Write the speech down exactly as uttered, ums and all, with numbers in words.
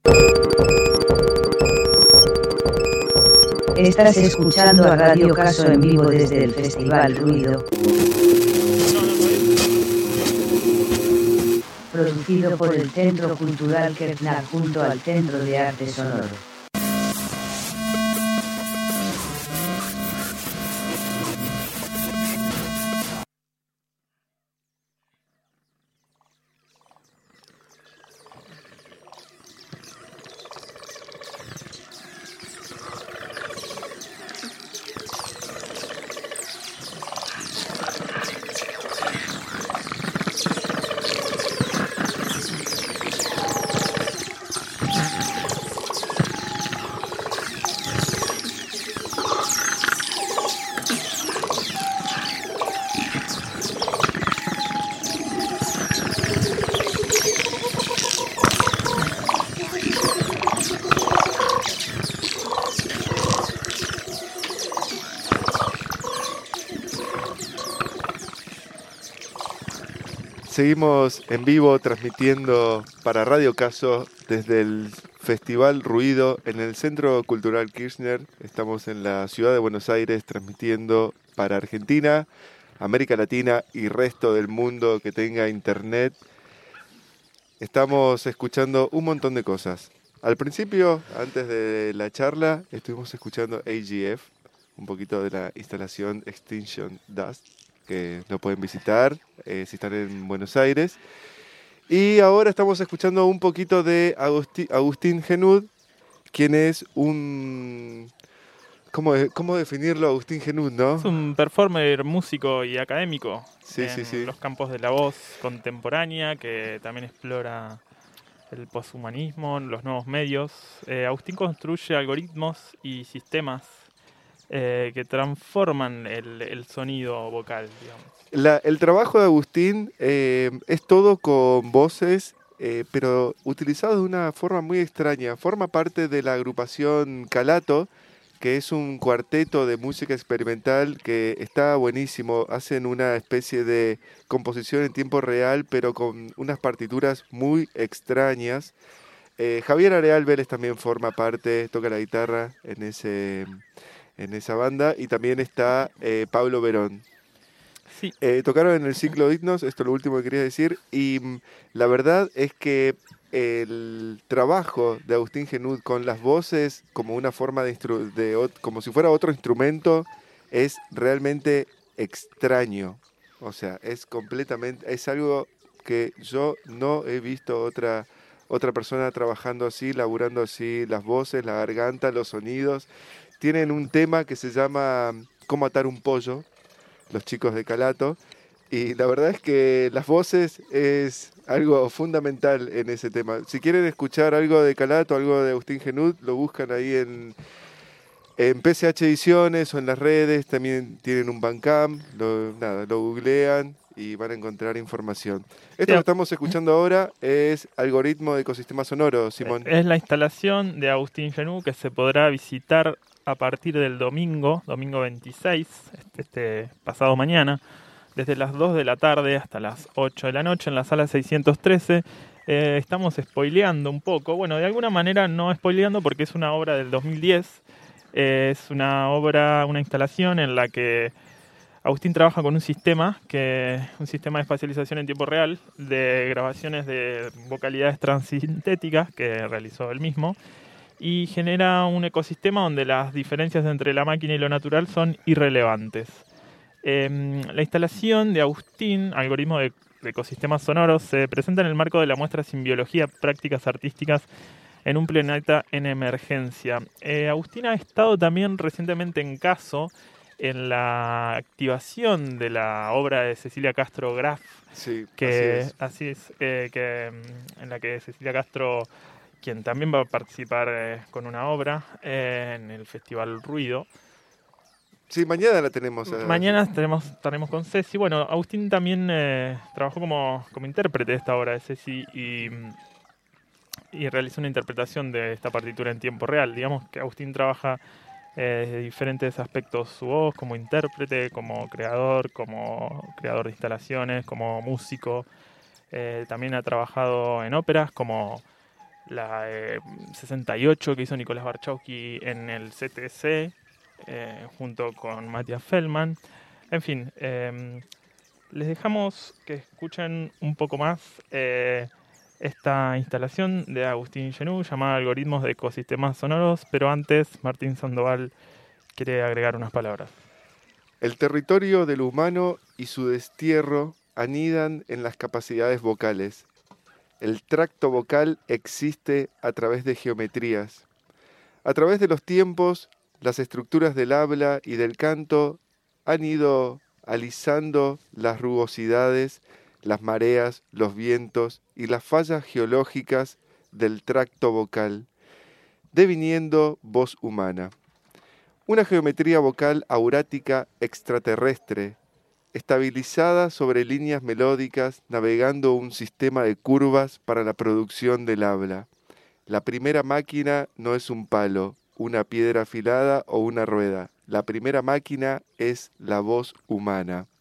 Estás escuchando a Radio Caso en vivo desde el Festival Ruido. Producido por el Centro Cultural Kerknack junto al Centro de Arte Sonoro. Seguimos en vivo transmitiendo para Radio Caso desde el Festival Ruido en el Centro Cultural Kirchner. Estamos en la ciudad de Buenos Aires transmitiendo para Argentina, América Latina y resto del mundo que tenga internet. Estamos escuchando un montón de cosas. Al principio, antes de la charla, estuvimos escuchando A G F, un poquito de la instalación Extinction Dust, que lo pueden visitar eh, si están en Buenos Aires. Y ahora estamos escuchando un poquito de Agustín, Agustín Genud, quien es un... ¿Cómo, ¿Cómo definirlo, Agustín Genud, no? Es un performer, músico y académico sí, en sí, sí. los campos de la voz contemporánea, que también explora el poshumanismo, los nuevos medios. Eh, Agustín construye algoritmos y sistemas Eh, que transforman el, el sonido vocal, digamos. La, el trabajo de Agustín eh, es todo con voces, eh, pero utilizado de una forma muy extraña. Forma parte de la agrupación Calato, que es un cuarteto de música experimental que está buenísimo. Hacen una especie de composición en tiempo real, pero con unas partituras muy extrañas. Eh, Javier Areal Vélez también forma parte, toca la guitarra en ese... en esa banda, y también está eh, Pablo Verón. Sí. Eh, tocaron en el ciclo Dignos, esto es lo último que quería decir, y mm, la verdad es que el trabajo de Agustín Genud con las voces como una forma de, instru- de ot- como si fuera otro instrumento, es realmente extraño. O sea, es completamente, es algo que yo no he visto otra, otra persona trabajando así, laburando así, las voces, la garganta, los sonidos. Tienen un tema que se llama Cómo atar un pollo, los chicos de Calato, y la verdad es que las voces es algo fundamental en ese tema. Si quieren escuchar algo de Calato, algo de Agustín Genud, lo buscan ahí en, en P C H Ediciones o en las redes, también tienen un Bandcamp, lo, nada, lo googlean y van a encontrar información. Esto Sí, que estamos escuchando ahora es Algoritmo de Ecosistema Sonoro, Simón. Es la instalación de Agustín Genud que se podrá visitar a partir del domingo, domingo veintiséis, este, este pasado mañana, desde las dos de la tarde hasta las ocho de la noche en la sala seiscientos trece. Eh, estamos spoileando un poco, bueno, de alguna manera no spoileando porque es una obra del dos mil diez, eh, es una obra, una instalación en la que Agustín trabaja con un sistema, que un sistema de espacialización en tiempo real de grabaciones de vocalidades transintéticas que realizó él mismo, y genera un ecosistema donde las diferencias entre la máquina y lo natural son irrelevantes. Eh, la instalación de Agustín, algoritmo de, de ecosistemas sonoros, se presenta en el marco de la muestra Simbiología, prácticas artísticas en un planeta en emergencia. Eh, Agustín ha estado también recientemente en Caso, en la activación de la obra de Cecilia Castro Graf, Sí, que, así es. así es eh, que, en la que Cecilia Castro, quien también va a participar eh, con una obra eh, en el Festival Ruido. Sí, mañana la tenemos. Eh, Mañana tenemos, estaremos con Ceci. Bueno, Agustín también eh, trabajó como, como intérprete de esta obra de Ceci y, y realizó una interpretación de esta partitura en tiempo real. Digamos que Agustín trabaja eh, desde diferentes aspectos su voz, como intérprete, como creador, como creador de instalaciones, como músico. Eh, también ha trabajado en óperas como la eh, sesenta y ocho que hizo Nicolás Barchowski en el C T C, eh, junto con Matías Feldman. En fin, eh, les dejamos que escuchen un poco más eh, esta instalación de Agustín Genú llamada Algoritmos de Ecosistemas Sonoros, pero antes Martín Sandoval quiere agregar unas palabras. El territorio del humano y su destierro anidan en las capacidades vocales. El tracto vocal existe a través de geometrías. A través de los tiempos, las estructuras del habla y del canto han ido alisando las rugosidades, las mareas, los vientos y las fallas geológicas del tracto vocal, deviniendo voz humana. Una geometría vocal aurática extraterrestre, estabilizada sobre líneas melódicas, navegando un sistema de curvas para la producción del habla. La primera máquina no es un palo, una piedra afilada o una rueda. La primera máquina es la voz humana.